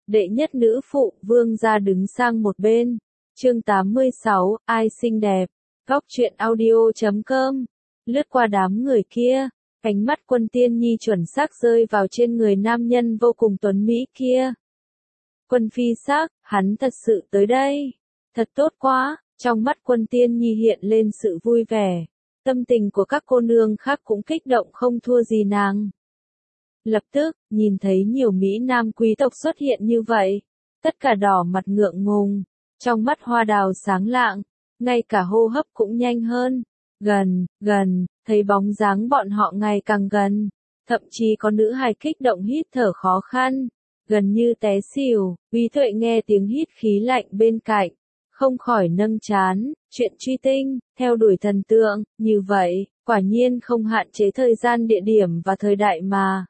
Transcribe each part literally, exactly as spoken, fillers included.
đệ nhất nữ phụ, vương gia đứng sang một bên. Chương tám mươi sáu, ai xinh đẹp. Góc truyện audio chấm com. Lướt qua đám người kia, ánh mắt Quân Tiên Nhi chuẩn xác rơi vào trên người nam nhân vô cùng tuấn mỹ kia. Quân phi sắc, hắn thật sự tới đây. Thật tốt quá, trong mắt Quân Tiên Nhi hiện lên sự vui vẻ. Tâm tình của các cô nương khác cũng kích động không thua gì nàng. Lập tức, nhìn thấy nhiều Mỹ Nam quý tộc xuất hiện như vậy. Tất cả đỏ mặt ngượng ngùng, trong mắt hoa đào sáng lạng, ngay cả hô hấp cũng nhanh hơn. Gần, gần, thấy bóng dáng bọn họ ngày càng gần. Thậm chí có nữ hài kích động hít thở khó khăn, gần như té xỉu. Quý Tuệ nghe tiếng hít khí lạnh bên cạnh, không khỏi nâng trán. Chuyện truy tinh, theo đuổi thần tượng, như vậy, quả nhiên không hạn chế thời gian địa điểm và thời đại mà.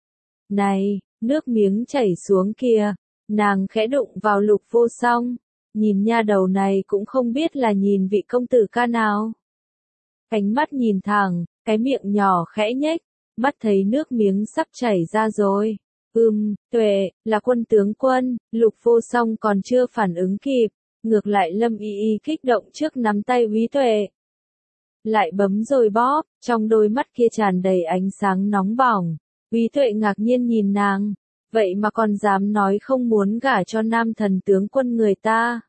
Này, nước miếng chảy xuống kìa, nàng khẽ đụng vào Lục Vô Song, nhìn nha đầu này cũng không biết là nhìn vị công tử ca nào. Cánh mắt nhìn thẳng, cái miệng nhỏ khẽ nhếch, mắt thấy nước miếng sắp chảy ra rồi. Ừm, Tuệ, là Quân tướng quân. Lục Vô Song còn chưa phản ứng kịp, ngược lại Lâm Y Y kích động trước nắm tay Quý Tuệ. Lại bấm rồi bóp, trong đôi mắt kia tràn đầy ánh sáng nóng bỏng. Quý Tuệ ngạc nhiên nhìn nàng, vậy mà còn dám nói không muốn gả cho nam thần tướng quân người ta.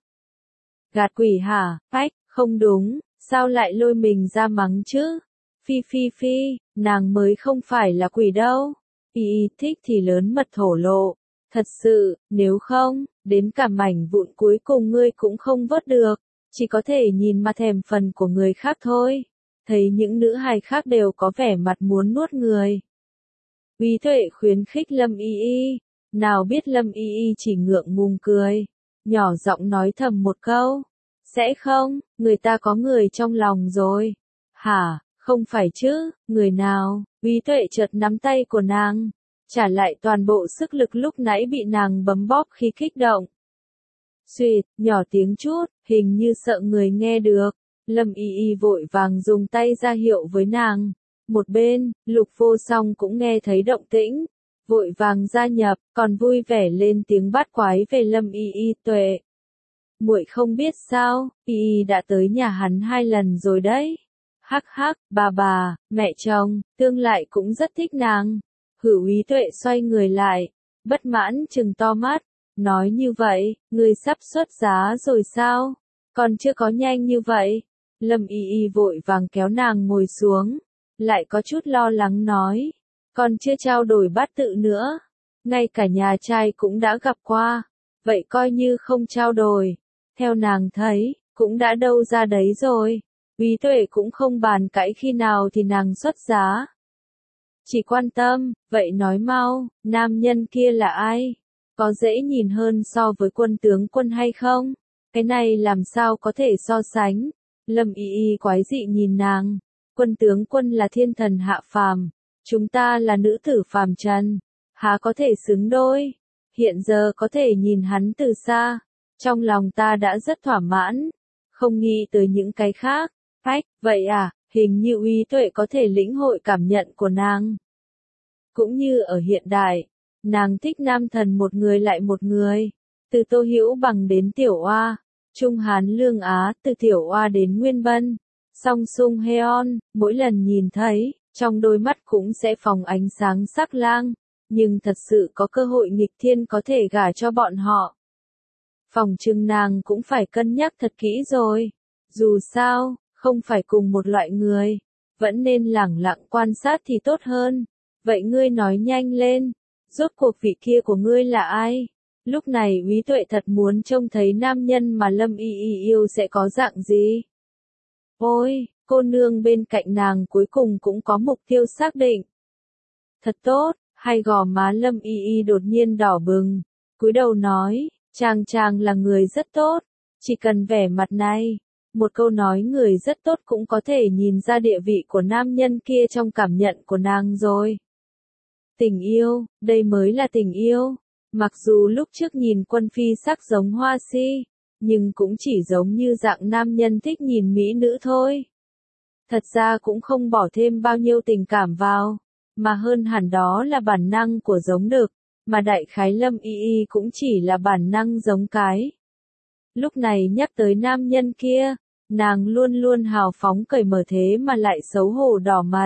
Gạt quỷ hả? Phách, không đúng, sao lại lôi mình ra mắng chứ? Phi phi phi, nàng mới không phải là quỷ đâu. Y Y thích thì lớn mật thổ lộ. Thật sự, nếu không, đến cả mảnh vụn cuối cùng ngươi cũng không vớt được, chỉ có thể nhìn mà thèm phần của người khác thôi. Thấy những nữ hài khác đều có vẻ mặt muốn nuốt người. Quý Tuệ khuyến khích Lâm Y Y, nào biết Lâm Y Y chỉ ngượng ngùng cười, nhỏ giọng nói thầm một câu, sẽ không, người ta có người trong lòng rồi. Hả, không phải chứ, người nào? Quý Tuệ chợt nắm tay của nàng, trả lại toàn bộ sức lực lúc nãy bị nàng bấm bóp khi kích động. Xuyệt, nhỏ tiếng chút, hình như sợ người nghe được. Lâm Y Y vội vàng dùng tay ra hiệu với nàng. Một bên, Lục Vô Song cũng nghe thấy động tĩnh, vội vàng gia nhập, còn vui vẻ lên tiếng bắt quái về Lâm Y Y. Tuệ, muội không biết sao, Y Y đã tới nhà hắn hai lần rồi đấy. Hắc hắc, bà bà, mẹ chồng, tương lại cũng rất thích nàng. Hử. Quý Tuệ xoay người lại, bất mãn trừng to mắt, nói như vậy, người sắp xuất giá rồi sao? Còn chưa có nhanh như vậy. Lâm Y Y vội vàng kéo nàng ngồi xuống, lại có chút lo lắng nói, còn chưa trao đổi bát tự nữa, ngay cả nhà trai cũng đã gặp qua, vậy coi như không trao đổi. Theo nàng thấy, cũng đã đâu ra đấy rồi. Quý Tuệ cũng không bàn cãi khi nào thì nàng xuất giá. Chỉ quan tâm, vậy nói mau, nam nhân kia là ai? Có dễ nhìn hơn so với Quân tướng quân hay không? Cái này làm sao có thể so sánh? Lâm Y Y quái dị nhìn nàng. Quân tướng quân là thiên thần hạ phàm, chúng ta là nữ tử phàm trần, há có thể xứng đôi. Hiện giờ có thể nhìn hắn từ xa, trong lòng ta đã rất thỏa mãn, không nghĩ tới những cái khác. Phách, vậy à, hình như Quý Tuệ có thể lĩnh hội cảm nhận của nàng. Cũng như ở hiện đại, nàng thích nam thần một người lại một người, từ Tô Hữu Bằng đến Tiểu Oa, Trung Hán Lương Á, từ Tiểu Oa đến Nguyên Bân, Song Sung Heon, mỗi lần nhìn thấy, trong đôi mắt cũng sẽ phóng ánh sáng sắc lang, nhưng thật sự có cơ hội nghịch thiên có thể gả cho bọn họ. Phòng trừng nàng cũng phải cân nhắc thật kỹ rồi, dù sao, không phải cùng một loại người, vẫn nên lẳng lặng quan sát thì tốt hơn. Vậy ngươi nói nhanh lên, rốt cuộc vị kia của ngươi là ai? Lúc này Quý Tuệ thật muốn trông thấy nam nhân mà Lâm Y Y yêu sẽ có dạng gì. Ôi, cô nương bên cạnh nàng cuối cùng cũng có mục tiêu xác định. Thật tốt, hai gò má Lâm Y Y đột nhiên đỏ bừng, cúi đầu nói, chàng chàng là người rất tốt, chỉ cần vẻ mặt này. Một câu nói người rất tốt cũng có thể nhìn ra địa vị của nam nhân kia trong cảm nhận của nàng rồi. Tình yêu, đây mới là tình yêu. Mặc dù lúc trước nhìn Quân phi sắc giống hoa si, nhưng cũng chỉ giống như dạng nam nhân thích nhìn mỹ nữ thôi. Thật ra cũng không bỏ thêm bao nhiêu tình cảm vào, mà hơn hẳn đó là bản năng của giống đực. mà đại khái Lâm Y Y cũng chỉ là bản năng giống cái. Lúc này nhắc tới nam nhân kia, nàng luôn luôn hào phóng cởi mở thế mà lại xấu hổ đỏ mặt.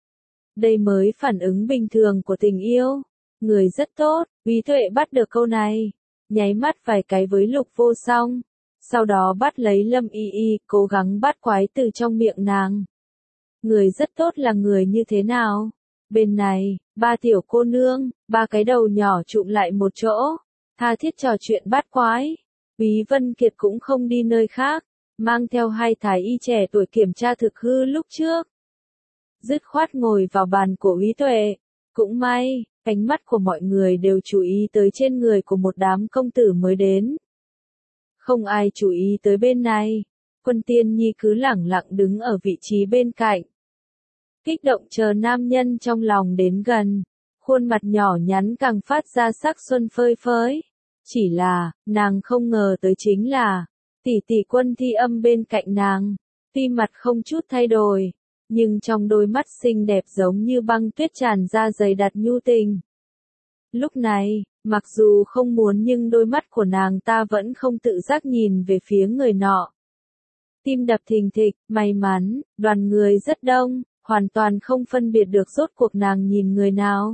Đây mới phản ứng bình thường của tình yêu. Người rất tốt, Quý Tuệ bắt được câu này, nháy mắt vài cái với Lục Vô Song, sau đó bắt lấy Lâm Y Y, cố gắng bắt quái từ trong miệng nàng. Người rất tốt là người như thế nào? Bên này, ba tiểu cô nương, ba cái đầu nhỏ trụm lại một chỗ, tha thiết trò chuyện bắt quái. Quý Vân Kiệt cũng không đi nơi khác, mang theo hai thái y trẻ tuổi kiểm tra thực hư lúc trước. Dứt khoát ngồi vào bàn của Quý Tuệ. Cũng may, ánh mắt của mọi người đều chú ý tới trên người của một đám công tử mới đến. Không ai chú ý tới bên này. Quân Tiên Nhi cứ lẳng lặng đứng ở vị trí bên cạnh. Kích động chờ nam nhân trong lòng đến gần. Khuôn mặt nhỏ nhắn càng phát ra sắc xuân phơi phới. Chỉ là, nàng không ngờ tới chính là, tỷ tỷ Quân Thi Âm bên cạnh nàng. Tuy mặt không chút thay đổi, nhưng trong đôi mắt xinh đẹp giống như băng tuyết tràn ra dày đặc nhu tình. Lúc này, mặc dù không muốn nhưng đôi mắt của nàng ta vẫn không tự giác nhìn về phía người nọ. Tim đập thình thịch, may mắn, đoàn người rất đông, hoàn toàn không phân biệt được rốt cuộc nàng nhìn người nào.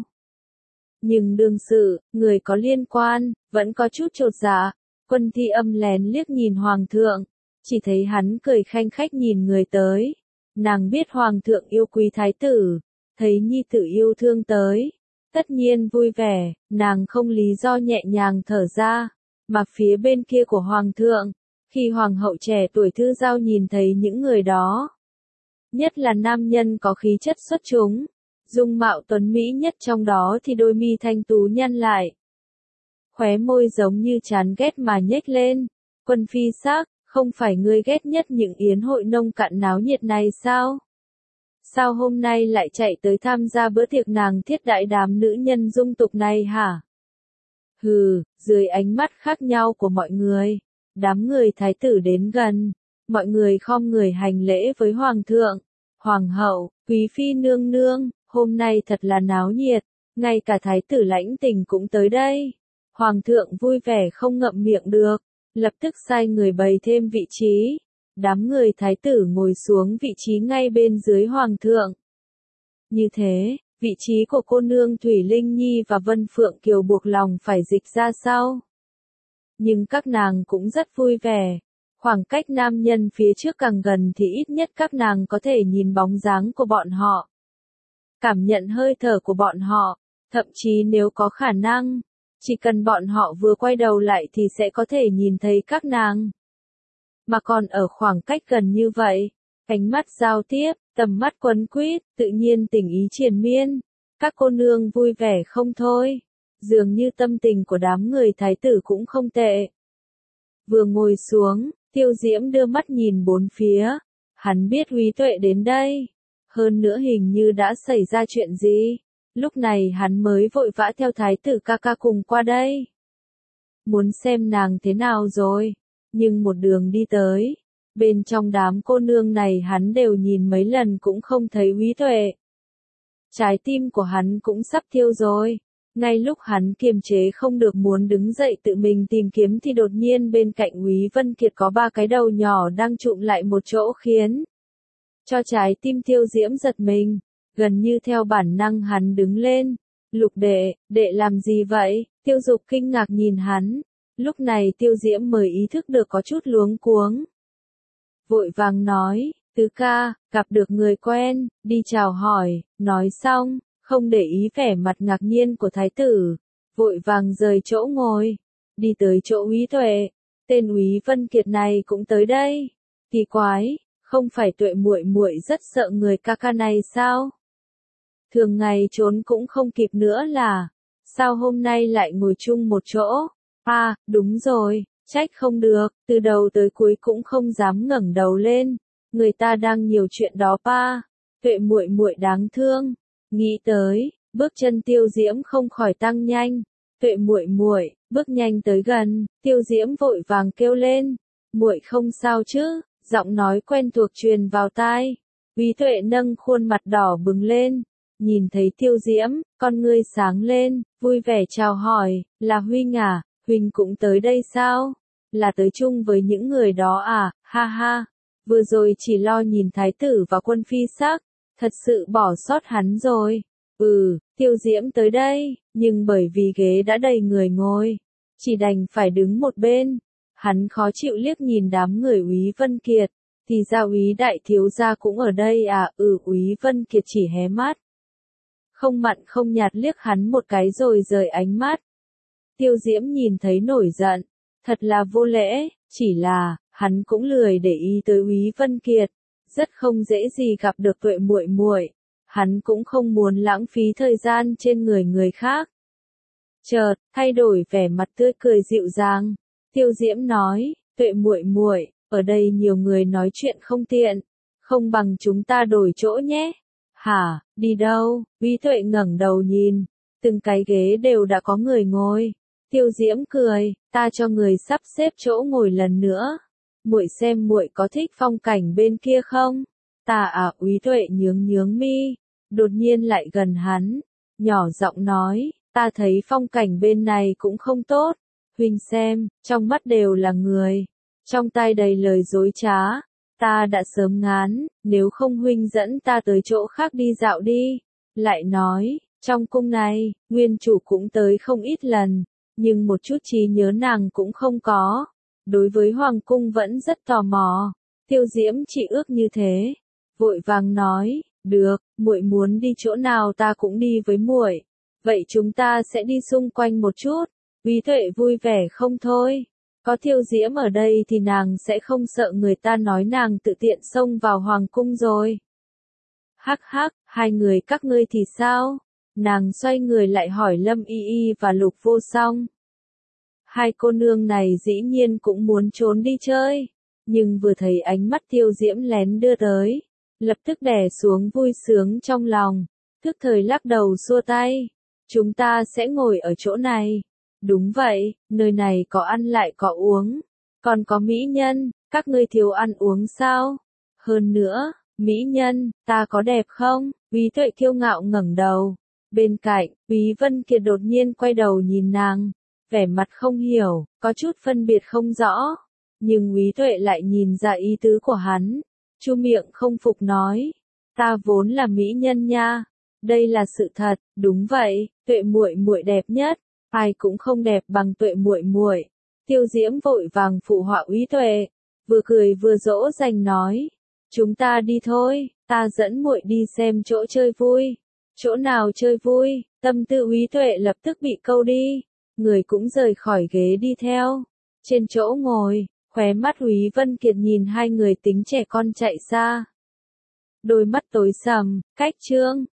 Nhưng đương sự, người có liên quan, vẫn có chút chột dạ. Quân Thi Âm lén liếc nhìn Hoàng thượng, chỉ thấy hắn cười khanh khách nhìn người tới. Nàng biết Hoàng thượng yêu quý thái tử, thấy nhi tử yêu thương tới, tất nhiên vui vẻ, nàng không lý do nhẹ nhàng thở ra, mà phía bên kia của Hoàng thượng, khi Hoàng hậu trẻ tuổi Thư Giao nhìn thấy những người đó, nhất là nam nhân có khí chất xuất chúng, dung mạo tuấn mỹ nhất trong đó thì đôi mi thanh tú nhăn lại. Khóe môi giống như chán ghét mà nhếch lên, Quân phi sắc. Không phải ngươi ghét nhất những yến hội nông cạn náo nhiệt này sao? Sao hôm nay lại chạy tới tham gia bữa tiệc nàng thiết đại đám nữ nhân dung tục này hả? Hừ, dưới ánh mắt khác nhau của mọi người, đám người thái tử đến gần, mọi người khom người hành lễ với hoàng thượng, hoàng hậu, quý phi nương nương, hôm nay thật là náo nhiệt, ngay cả thái tử Lãnh Tình cũng tới đây. Hoàng thượng vui vẻ không ngậm miệng được. Lập tức sai người bày thêm vị trí. Đám người thái tử ngồi xuống vị trí ngay bên dưới hoàng thượng. Như thế, vị trí của cô nương Thủy Linh Nhi và Vân Phượng Kiều buộc lòng phải dịch ra sau. Nhưng các nàng cũng rất vui vẻ. Khoảng cách nam nhân phía trước càng gần thì ít nhất các nàng có thể nhìn bóng dáng của bọn họ. Cảm nhận hơi thở của bọn họ, thậm chí nếu có khả năng. Chỉ cần bọn họ vừa quay đầu lại thì sẽ có thể nhìn thấy các nàng. Mà còn ở khoảng cách gần như vậy, ánh mắt giao tiếp, tầm mắt quấn quýt, tự nhiên tình ý triền miên. Các cô nương vui vẻ không thôi. Dường như tâm tình của đám người thái tử cũng không tệ. Vừa ngồi xuống, Tiêu Diễm đưa mắt nhìn bốn phía. Hắn biết Quý Tuệ đến đây. Hơn nữa hình như đã xảy ra chuyện gì. Lúc này hắn mới vội vã theo thái tử ca ca cùng qua đây. Muốn xem nàng thế nào rồi. Nhưng một đường đi tới. Bên trong đám cô nương này hắn đều nhìn mấy lần cũng không thấy Quý Tuệ. Trái tim của hắn cũng sắp thiêu rồi. Ngay lúc hắn kiềm chế không được muốn đứng dậy tự mình tìm kiếm thì đột nhiên bên cạnh Quý Vân Kiệt có ba cái đầu nhỏ đang trụm lại một chỗ khiến cho trái tim Tiêu Diễm giật mình. Gần như theo bản năng hắn đứng lên. Lục đệ, đệ làm gì vậy? Tiêu Dục kinh ngạc nhìn hắn. Lúc này Tiêu Diễm mới ý thức được có chút luống cuống. Vội vàng nói, tứ ca, gặp được người quen, đi chào hỏi, nói xong, không để ý vẻ mặt ngạc nhiên của thái tử. Vội vàng rời chỗ ngồi, đi tới chỗ Úy Tuệ. Tên Úy Vân Kiệt này cũng tới đây. Kỳ quái, không phải Tuệ muội muội rất sợ người ca ca này sao? Thường ngày trốn cũng không kịp nữa là, sao hôm nay lại ngồi chung một chỗ? À, đúng rồi, trách không được, từ đầu tới cuối cũng không dám ngẩng đầu lên, người ta đang nhiều chuyện đó pa. Tuệ muội muội đáng thương. Nghĩ tới, bước chân Tiêu Diễm không khỏi tăng nhanh. Tuệ muội muội, bước nhanh tới gần, Tiêu Diễm vội vàng kêu lên, "Muội không sao chứ?" Giọng nói quen thuộc truyền vào tai. Quý Tuệ nâng khuôn mặt đỏ bừng lên, nhìn thấy Tiêu Diễm, con ngươi sáng lên, vui vẻ chào hỏi, là Huynh à, Huynh cũng tới đây sao? Là tới chung với những người đó à, ha ha, vừa rồi chỉ lo nhìn thái tử và quân phi sắc, thật sự bỏ sót hắn rồi. Ừ, Tiêu Diễm tới đây, nhưng bởi vì ghế đã đầy người ngồi, chỉ đành phải đứng một bên. Hắn khó chịu liếc nhìn đám người Úy Vân Kiệt, thì ra Úy đại thiếu gia cũng ở đây à, ừ Úy Vân Kiệt chỉ hé mắt. Không mặn không nhạt liếc hắn một cái rồi rời ánh mắt. Tiêu Diễm nhìn thấy nổi giận, thật là vô lễ, chỉ là, hắn cũng lười để ý tới Úy Vân Kiệt, rất không dễ gì gặp được Tuệ muội muội, hắn cũng không muốn lãng phí thời gian trên người người khác. Chợt, thay đổi vẻ mặt tươi cười dịu dàng, Tiêu Diễm nói, Tuệ muội muội, ở đây nhiều người nói chuyện không tiện, không bằng chúng ta đổi chỗ nhé. Hả, đi đâu? Úy Tuệ ngẩng đầu nhìn, từng cái ghế đều đã có người ngồi. Tiêu Diễm cười, ta cho người sắp xếp chỗ ngồi lần nữa. Muội xem muội có thích phong cảnh bên kia không? Ta à, Úy Tuệ nhướng nhướng mi, đột nhiên lại gần hắn, nhỏ giọng nói, ta thấy phong cảnh bên này cũng không tốt. Huynh xem, trong mắt đều là người, trong tai đầy lời dối trá. Ta đã sớm ngán, nếu không Huynh dẫn ta tới chỗ khác đi dạo đi. Lại nói, trong cung này, nguyên chủ cũng tới không ít lần, nhưng một chút trí nhớ nàng cũng không có. Đối với Hoàng cung vẫn rất tò mò. Tiêu Diễm chỉ ước như thế, vội vàng nói, được, muội muốn đi chỗ nào ta cũng đi với muội. Vậy chúng ta sẽ đi xung quanh một chút. Úy Tuệ vui vẻ không thôi. Có Tiêu Diễm ở đây thì nàng sẽ không sợ người ta nói nàng tự tiện xông vào hoàng cung rồi. Hắc hắc, hai người các ngươi thì sao? Nàng xoay người lại hỏi Lâm Y Y và Lục Vô Song. Hai cô nương này dĩ nhiên cũng muốn trốn đi chơi, nhưng vừa thấy ánh mắt Tiêu Diễm lén đưa tới, lập tức đè xuống vui sướng trong lòng, tức thời lắc đầu xua tay. Chúng ta sẽ ngồi ở chỗ này. Đúng vậy, nơi này có ăn lại có uống, còn có mỹ nhân, các ngươi thiếu ăn uống sao? Hơn nữa, mỹ nhân, ta có đẹp không? Úy Tuệ kiêu ngạo ngẩng đầu. Bên cạnh, Úy Vân Kiệt đột nhiên quay đầu nhìn nàng, vẻ mặt không hiểu, có chút phân biệt không rõ. Nhưng Úy Tuệ lại nhìn ra ý tứ của hắn, chu miệng không phục nói, ta vốn là mỹ nhân nha. Đây là sự thật, đúng vậy, Tuệ muội muội đẹp nhất. Ai cũng không đẹp bằng Tuệ muội muội. Tiêu Diễm vội vàng phụ họa Úy Tuệ, vừa cười vừa dỗ dành nói, chúng ta đi thôi, ta dẫn muội đi xem chỗ chơi vui. Chỗ nào chơi vui? Tâm tư Úy Tuệ lập tức bị câu đi, người cũng rời khỏi ghế đi theo. Trên chỗ ngồi, khóe mắt Úy Vân Kiệt nhìn hai người tính trẻ con chạy xa. Đôi mắt tối sầm, cách chương